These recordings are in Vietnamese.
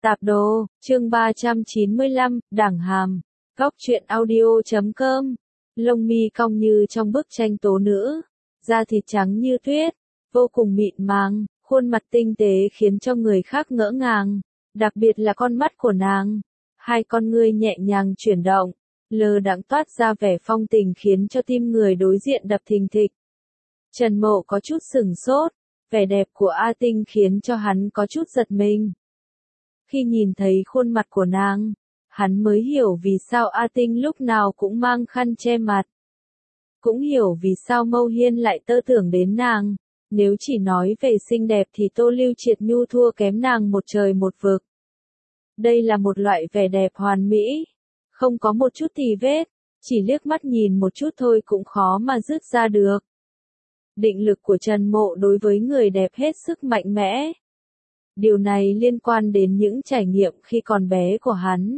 Tạp đồ, chương 395, Đảng hàm. Góc truyện audio.com. Lông mi cong như trong bức tranh tố nữ, da thịt trắng như tuyết, vô cùng mịn màng, khuôn mặt tinh tế khiến cho người khác ngỡ ngàng, đặc biệt là con mắt của nàng. Hai con ngươi nhẹ nhàng chuyển động, lơ đãng toát ra vẻ phong tình khiến cho tim người đối diện đập thình thịch. Trần Mộ có chút sửng sốt, vẻ đẹp của A Tinh khiến cho hắn có chút giật mình. Khi nhìn thấy khuôn mặt của nàng, hắn mới hiểu vì sao A Tinh lúc nào cũng mang khăn che mặt. Cũng hiểu vì sao Mâu Hiên lại tơ tưởng đến nàng. Nếu chỉ nói về xinh đẹp thì Tô Lưu Triệt Nhu thua kém nàng một trời một vực. Đây là một loại vẻ đẹp hoàn mỹ, không có một chút tì vết, chỉ liếc mắt nhìn một chút thôi cũng khó mà dứt ra được. Định lực của Trần Mộ đối với người đẹp hết sức mạnh mẽ. Điều này liên quan đến những trải nghiệm khi còn bé của hắn.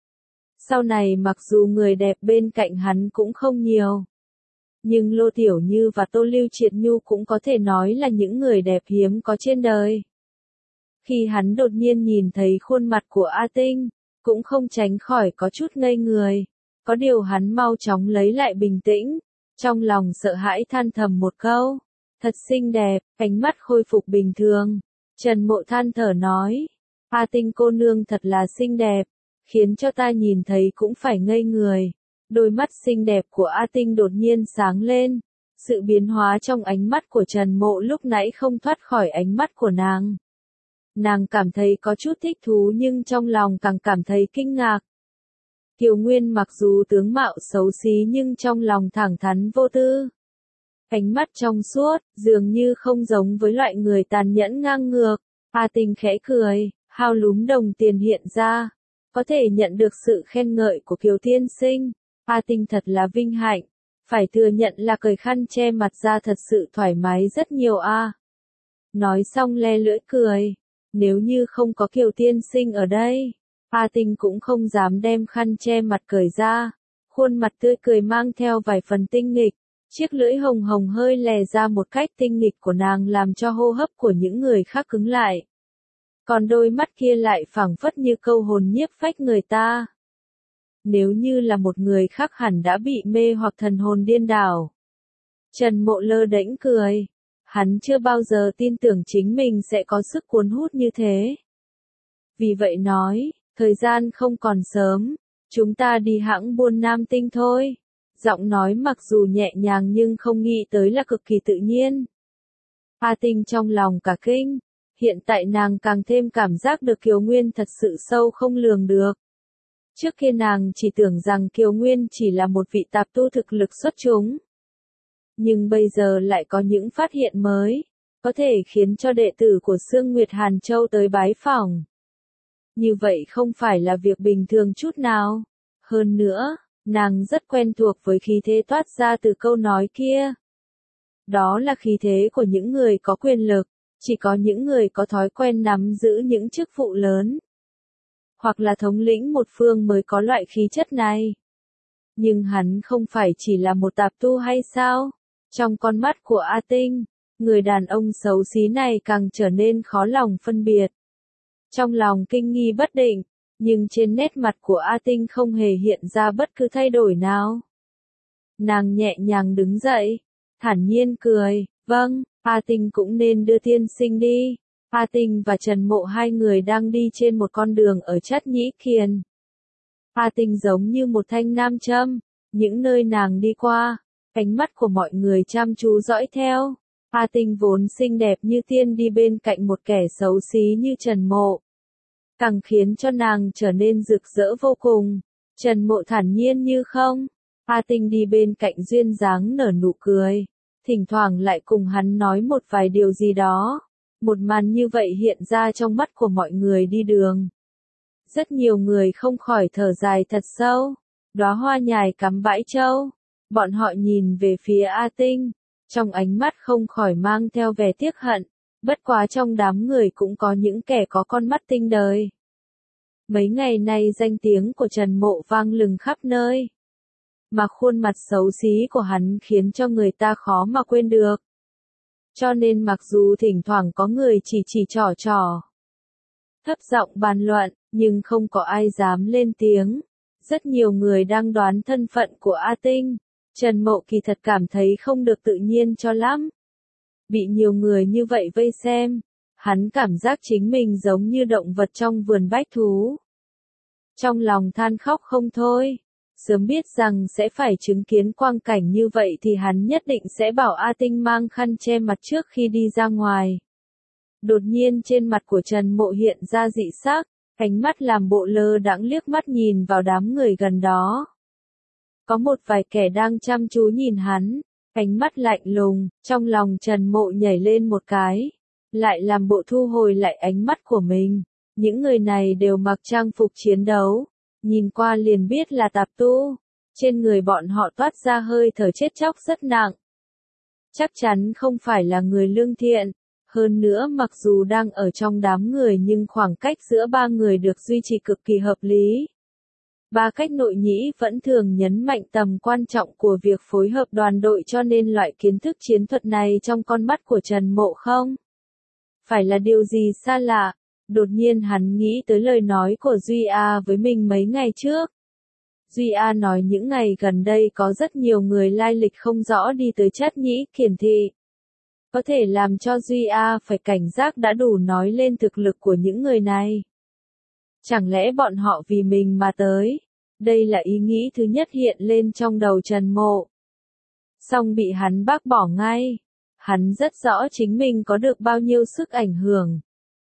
Sau này mặc dù người đẹp bên cạnh hắn cũng không nhiều, nhưng Lô Tiểu Như và Tô Lưu Triệt Nhu cũng có thể nói là những người đẹp hiếm có trên đời. Khi hắn đột nhiên nhìn thấy khuôn mặt của A Tinh, cũng không tránh khỏi có chút ngây người. Có điều hắn mau chóng lấy lại bình tĩnh, trong lòng sợ hãi than thầm một câu. Thật xinh đẹp, ánh mắt khôi phục bình thường. Trần Mộ than thở nói, A Tinh cô nương thật là xinh đẹp, khiến cho ta nhìn thấy cũng phải ngây người. Đôi mắt xinh đẹp của A Tinh đột nhiên sáng lên. Sự biến hóa trong ánh mắt của Trần Mộ lúc nãy không thoát khỏi ánh mắt của nàng. Nàng cảm thấy có chút thích thú nhưng trong lòng càng cảm thấy kinh ngạc. Kiều Nguyên mặc dù tướng mạo xấu xí nhưng trong lòng thẳng thắn vô tư. Ánh mắt trong suốt, dường như không giống với loại người tàn nhẫn ngang ngược. A Tinh khẽ cười, hao lúm đồng tiền hiện ra. Có thể nhận được sự khen ngợi của Kiều tiên sinh. A Tinh thật là vinh hạnh. Phải thừa nhận là cởi khăn che mặt ra thật sự thoải mái rất nhiều a. Nói xong le lưỡi cười. Nếu như không có Kiều tiên sinh ở đây, A Tinh cũng không dám đem khăn che mặt cởi ra. Khuôn mặt tươi cười mang theo vài phần tinh nghịch. Chiếc lưỡi hồng hồng hơi lè ra một cách tinh nghịch của nàng làm cho hô hấp của những người khác cứng lại. Còn đôi mắt kia lại phảng phất như câu hồn nhiếp phách người ta. Nếu như là một người khác hẳn đã bị mê hoặc thần hồn điên đảo. Trần Mộ lơ đễnh cười. Hắn chưa bao giờ tin tưởng chính mình sẽ có sức cuốn hút như thế. Vì vậy nói, thời gian không còn sớm, chúng ta đi hãng buôn Nam Tinh thôi. Giọng nói mặc dù nhẹ nhàng nhưng không nghĩ tới là cực kỳ tự nhiên. A Tinh trong lòng cả kinh, hiện tại nàng càng thêm cảm giác được Kiều Nguyên thật sự sâu không lường được. Trước kia nàng chỉ tưởng rằng Kiều Nguyên chỉ là một vị tạp tu thực lực xuất chúng. Nhưng bây giờ lại có những phát hiện mới, có thể khiến cho đệ tử của Sương Nguyệt Hàn Châu tới bái phỏng. Như vậy không phải là việc bình thường chút nào. Hơn nữa, nàng rất quen thuộc với khí thế toát ra từ câu nói kia. Đó là khí thế của những người có quyền lực, chỉ có những người có thói quen nắm giữ những chức vụ lớn, hoặc là thống lĩnh một phương mới có loại khí chất này. Nhưng hắn không phải chỉ là một tạp tu hay sao? Trong con mắt của A Tinh, người đàn ông xấu xí này càng trở nên khó lòng phân biệt. Trong lòng kinh nghi bất định, nhưng trên nét mặt của A Tinh không hề hiện ra bất cứ thay đổi nào. Nàng nhẹ nhàng đứng dậy, thản nhiên cười, vâng, A Tinh cũng nên đưa tiên sinh đi. A Tinh và Trần Mộ hai người đang đi trên một con đường ở Trát Nhĩ Kiền. A Tinh giống như một thanh nam châm, những nơi nàng đi qua, ánh mắt của mọi người chăm chú dõi theo. A Tinh vốn xinh đẹp như tiên đi bên cạnh một kẻ xấu xí như Trần Mộ, càng khiến cho nàng trở nên rực rỡ vô cùng. Trần Mộ thản nhiên như không. A Tinh đi bên cạnh duyên dáng nở nụ cười, thỉnh thoảng lại cùng hắn nói một vài điều gì đó. Một màn như vậy hiện ra trong mắt của mọi người đi đường. Rất nhiều người không khỏi thở dài thật sâu. Đóa hoa nhài cắm bãi châu. Bọn họ nhìn về phía A Tinh, trong ánh mắt không khỏi mang theo vẻ tiếc hận. Bất quá trong đám người cũng có những kẻ có con mắt tinh đời. Mấy ngày nay danh tiếng của Trần Mộ vang lừng khắp nơi. Mà khuôn mặt xấu xí của hắn khiến cho người ta khó mà quên được. Cho nên mặc dù thỉnh thoảng có người chỉ trỏ, thấp giọng bàn luận, nhưng không có ai dám lên tiếng. Rất nhiều người đang đoán thân phận của A Tinh. Trần Mộ kỳ thật cảm thấy không được tự nhiên cho lắm. Bị nhiều người như vậy vây xem, hắn cảm giác chính mình giống như động vật trong vườn bách thú. Trong lòng than khóc không thôi. Sớm biết rằng sẽ phải chứng kiến quang cảnh như vậy thì hắn nhất định sẽ bảo A Tinh mang khăn che mặt trước khi đi ra ngoài. Đột nhiên trên mặt của Trần Mộ hiện ra dị sắc, ánh mắt làm bộ lơ đãng liếc mắt nhìn vào đám người gần đó. Có một vài kẻ đang chăm chú nhìn hắn, ánh mắt lạnh lùng, trong lòng Trần Mộ nhảy lên một cái, lại làm bộ thu hồi lại ánh mắt của mình. Những người này đều mặc trang phục chiến đấu, nhìn qua liền biết là tạp tu, trên người bọn họ toát ra hơi thở chết chóc rất nặng. Chắc chắn không phải là người lương thiện, hơn nữa mặc dù đang ở trong đám người nhưng khoảng cách giữa ba người được duy trì cực kỳ hợp lý. Ba cách nội nhĩ vẫn thường nhấn mạnh tầm quan trọng của việc phối hợp đoàn đội cho nên loại kiến thức chiến thuật này trong con mắt của Trần Mộ không phải là điều gì xa lạ. Đột nhiên hắn nghĩ tới lời nói của Duy A với mình mấy ngày trước. Duy A nói những ngày gần đây có rất nhiều người lai lịch không rõ đi tới Chất Nhĩ Kiển Thị. Có thể làm cho Duy A phải cảnh giác đã đủ nói lên thực lực của những người này. Chẳng lẽ bọn họ vì mình mà tới? Đây là ý nghĩ thứ nhất hiện lên trong đầu Trần Mộ. Song bị hắn bác bỏ ngay. Hắn rất rõ chính mình có được bao nhiêu sức ảnh hưởng.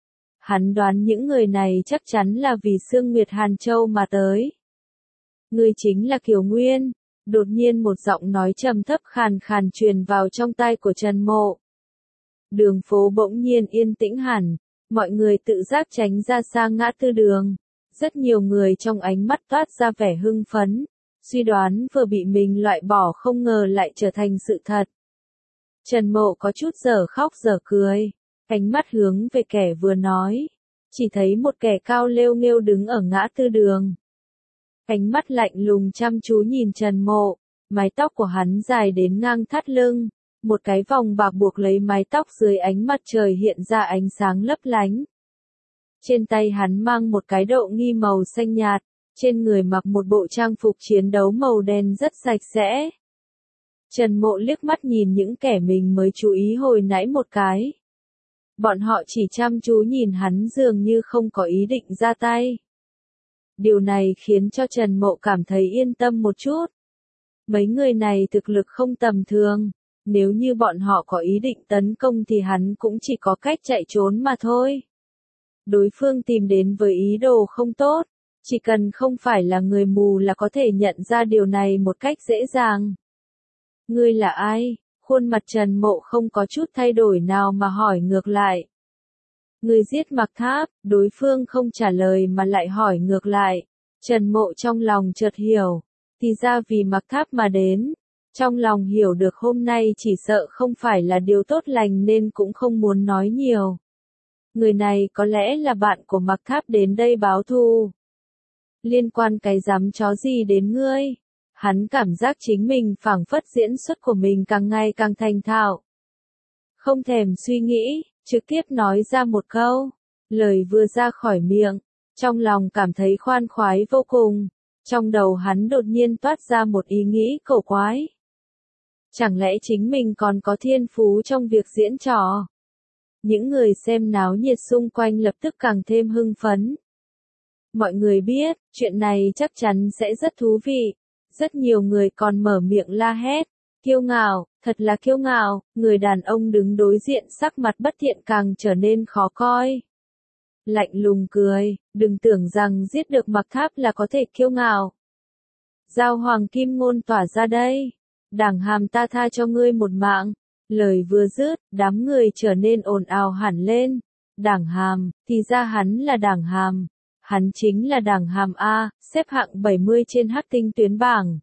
Hắn đoán những người này chắc chắn là vì Sương Nguyệt Hàn Châu mà tới. Người chính là Kiều Nguyên. Đột nhiên một giọng nói trầm thấp khàn khàn truyền vào trong tai của Trần Mộ. Đường phố bỗng nhiên yên tĩnh hẳn, mọi người tự giác tránh ra xa ngã tư đường. Rất nhiều người trong ánh mắt toát ra vẻ hưng phấn, suy đoán vừa bị mình loại bỏ không ngờ lại trở thành sự thật. Trần Mộ có chút dở khóc dở cười, ánh mắt hướng về kẻ vừa nói, chỉ thấy một kẻ cao lêu nghêu đứng ở ngã tư đường. Ánh mắt lạnh lùng chăm chú nhìn Trần Mộ, mái tóc của hắn dài đến ngang thắt lưng, một cái vòng bạc buộc lấy mái tóc dưới ánh mặt trời hiện ra ánh sáng lấp lánh. Trên tay hắn mang một cái độ nghi màu xanh nhạt, trên người mặc một bộ trang phục chiến đấu màu đen rất sạch sẽ. Trần Mộ liếc mắt nhìn những kẻ mình mới chú ý hồi nãy một cái. Bọn họ chỉ chăm chú nhìn hắn dường như không có ý định ra tay. Điều này khiến cho Trần Mộ cảm thấy yên tâm một chút. Mấy người này thực lực không tầm thường, nếu như bọn họ có ý định tấn công thì hắn cũng chỉ có cách chạy trốn mà thôi. Đối phương tìm đến với ý đồ không tốt, chỉ cần không phải là người mù là có thể nhận ra điều này một cách dễ dàng. Ngươi là ai? Khuôn mặt Trần Mộ không có chút thay đổi nào mà hỏi ngược lại. Ngươi giết Mạc Tháp, đối phương không trả lời mà lại hỏi ngược lại. Trần Mộ trong lòng chợt hiểu, thì ra vì Mạc Tháp mà đến. Trong lòng hiểu được hôm nay chỉ sợ không phải là điều tốt lành nên cũng không muốn nói nhiều. Người này có lẽ là bạn của Mạc Tháp đến đây báo thù. Liên quan cái dám chó gì đến ngươi? Hắn cảm giác chính mình phảng phất diễn xuất của mình càng ngày càng thành thạo. Không thèm suy nghĩ, trực tiếp nói ra một câu. Lời vừa ra khỏi miệng, trong lòng cảm thấy khoan khoái vô cùng. Trong đầu hắn đột nhiên toát ra một ý nghĩ cổ quái. Chẳng lẽ chính mình còn có thiên phú trong việc diễn trò? Những người xem náo nhiệt xung quanh lập tức càng thêm hưng phấn. Mọi người biết, chuyện này chắc chắn sẽ rất thú vị. Rất nhiều người còn mở miệng la hét. Kiêu ngạo, thật là kiêu ngạo. Người đàn ông đứng đối diện sắc mặt bất thiện càng trở nên khó coi. Lạnh lùng cười, đừng tưởng rằng giết được Mạc Tháp là có thể kiêu ngạo. Giao Hoàng Kim Ngôn tỏa ra đây. Đảng Hàm ta tha cho ngươi một mạng. Lời vừa dứt, đám người trở nên ồn ào hẳn lên. Đảng Hàm, thì ra hắn là Đảng Hàm. Hắn chính là Đảng Hàm A, xếp hạng 70 trên Hắc Tinh tuyến bảng.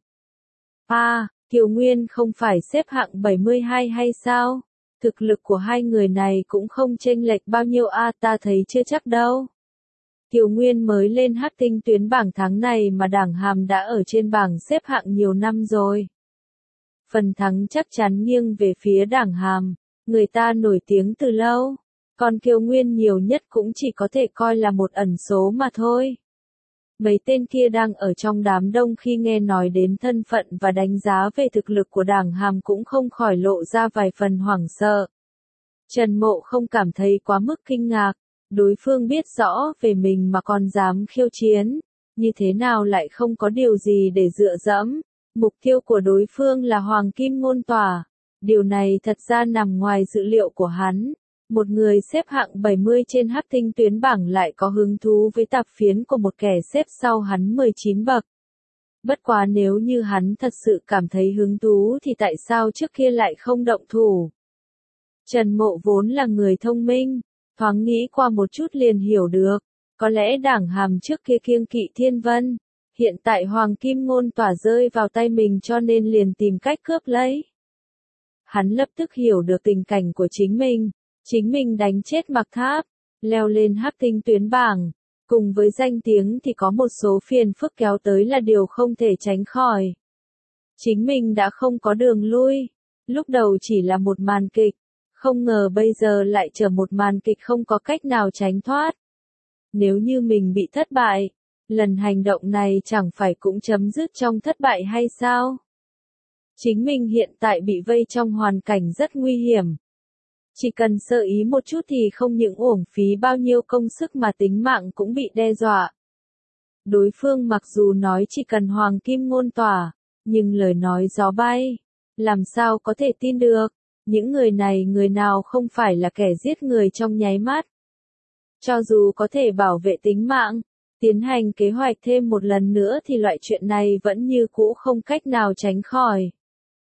A, Kiều Nguyên không phải xếp hạng 72 hay sao? Thực lực của hai người này cũng không chênh lệch bao nhiêu A, ta thấy chưa chắc đâu. Kiều Nguyên mới lên Hắc Tinh tuyến bảng tháng này mà Đảng Hàm đã ở trên bảng xếp hạng nhiều năm rồi. Phần thắng chắc chắn nghiêng về phía Đảng Hàm, người ta nổi tiếng từ lâu. Còn Kiều Nguyên nhiều nhất cũng chỉ có thể coi là một ẩn số mà thôi. Mấy tên kia đang ở trong đám đông khi nghe nói đến thân phận và đánh giá về thực lực của Đảng Hàm cũng không khỏi lộ ra vài phần hoảng sợ. Trần Mộ không cảm thấy quá mức kinh ngạc, đối phương biết rõ về mình mà còn dám khiêu chiến, như thế nào lại không có điều gì để dựa dẫm. Mục tiêu của đối phương là Hoàng Kim Ngôn Tỏa. Điều này thật ra nằm ngoài dự liệu của hắn. Một người xếp hạng 70 trên Hắc Tinh tuyến bảng lại có hứng thú với tạp phiến của một kẻ xếp sau hắn 19 bậc. Bất quá nếu như hắn thật sự cảm thấy hứng thú thì tại sao trước kia lại không động thủ? Trần Mộ vốn là người thông minh, thoáng nghĩ qua một chút liền hiểu được. Có lẽ Đảng Hàm trước kia kiêng kỵ Thiên Vân. Hiện tại Hoàng Kim Ngôn Tỏa rơi vào tay mình cho nên liền tìm cách cướp lấy. Hắn lập tức hiểu được tình cảnh của chính mình. Chính mình đánh chết Mạc Tháp, leo lên Hắc Tinh tuyến bảng, cùng với danh tiếng thì có một số phiền phức kéo tới là điều không thể tránh khỏi. Chính mình đã không có đường lui, lúc đầu chỉ là một màn kịch, không ngờ bây giờ lại trở một màn kịch không có cách nào tránh thoát. Nếu như mình bị thất bại, lần hành động này chẳng phải cũng chấm dứt trong thất bại hay sao? Chính mình hiện tại bị vây trong hoàn cảnh rất nguy hiểm. Chỉ cần sơ ý một chút thì không những uổng phí bao nhiêu công sức mà tính mạng cũng bị đe dọa. Đối phương mặc dù nói chỉ cần Hoàng Kim Ngôn Tỏa, nhưng lời nói gió bay, làm sao có thể tin được, những người này người nào không phải là kẻ giết người trong nháy mắt. Cho dù có thể bảo vệ tính mạng, tiến hành kế hoạch thêm một lần nữa thì loại chuyện này vẫn như cũ không cách nào tránh khỏi.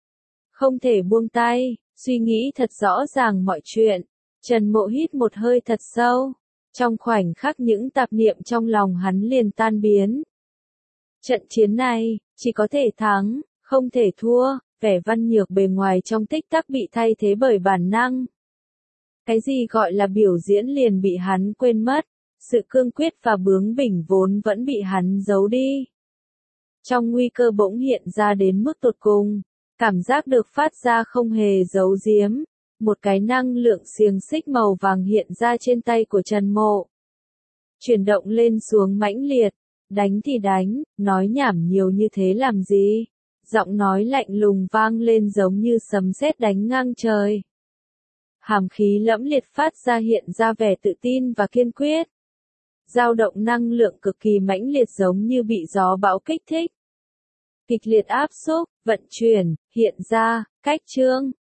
Không thể buông tay. Suy nghĩ thật rõ ràng mọi chuyện, Trần Mộ hít một hơi thật sâu. Trong khoảnh khắc những tạp niệm trong lòng hắn liền tan biến. Trận chiến này, chỉ có thể thắng, không thể thua, vẻ văn nhược bề ngoài trong tích tắc bị thay thế bởi bản năng. Cái gì gọi là biểu diễn liền bị hắn quên mất, sự cương quyết và bướng bỉnh vốn vẫn bị hắn giấu đi. Trong nguy cơ bỗng hiện ra đến mức tột cùng. Cảm giác được phát ra không hề giấu giếm, một cái năng lượng xiềng xích màu vàng hiện ra trên tay của Trần Mộ. Chuyển động lên xuống mãnh liệt, đánh thì đánh, nói nhảm nhiều như thế làm gì? Giọng nói lạnh lùng vang lên giống như sấm sét đánh ngang trời. Hàm khí lẫm liệt phát ra hiện ra vẻ tự tin và kiên quyết. Dao động năng lượng cực kỳ mãnh liệt giống như bị gió bão kích thích. Kịch liệt áp xúc, vận chuyển, hiện ra, cách chương.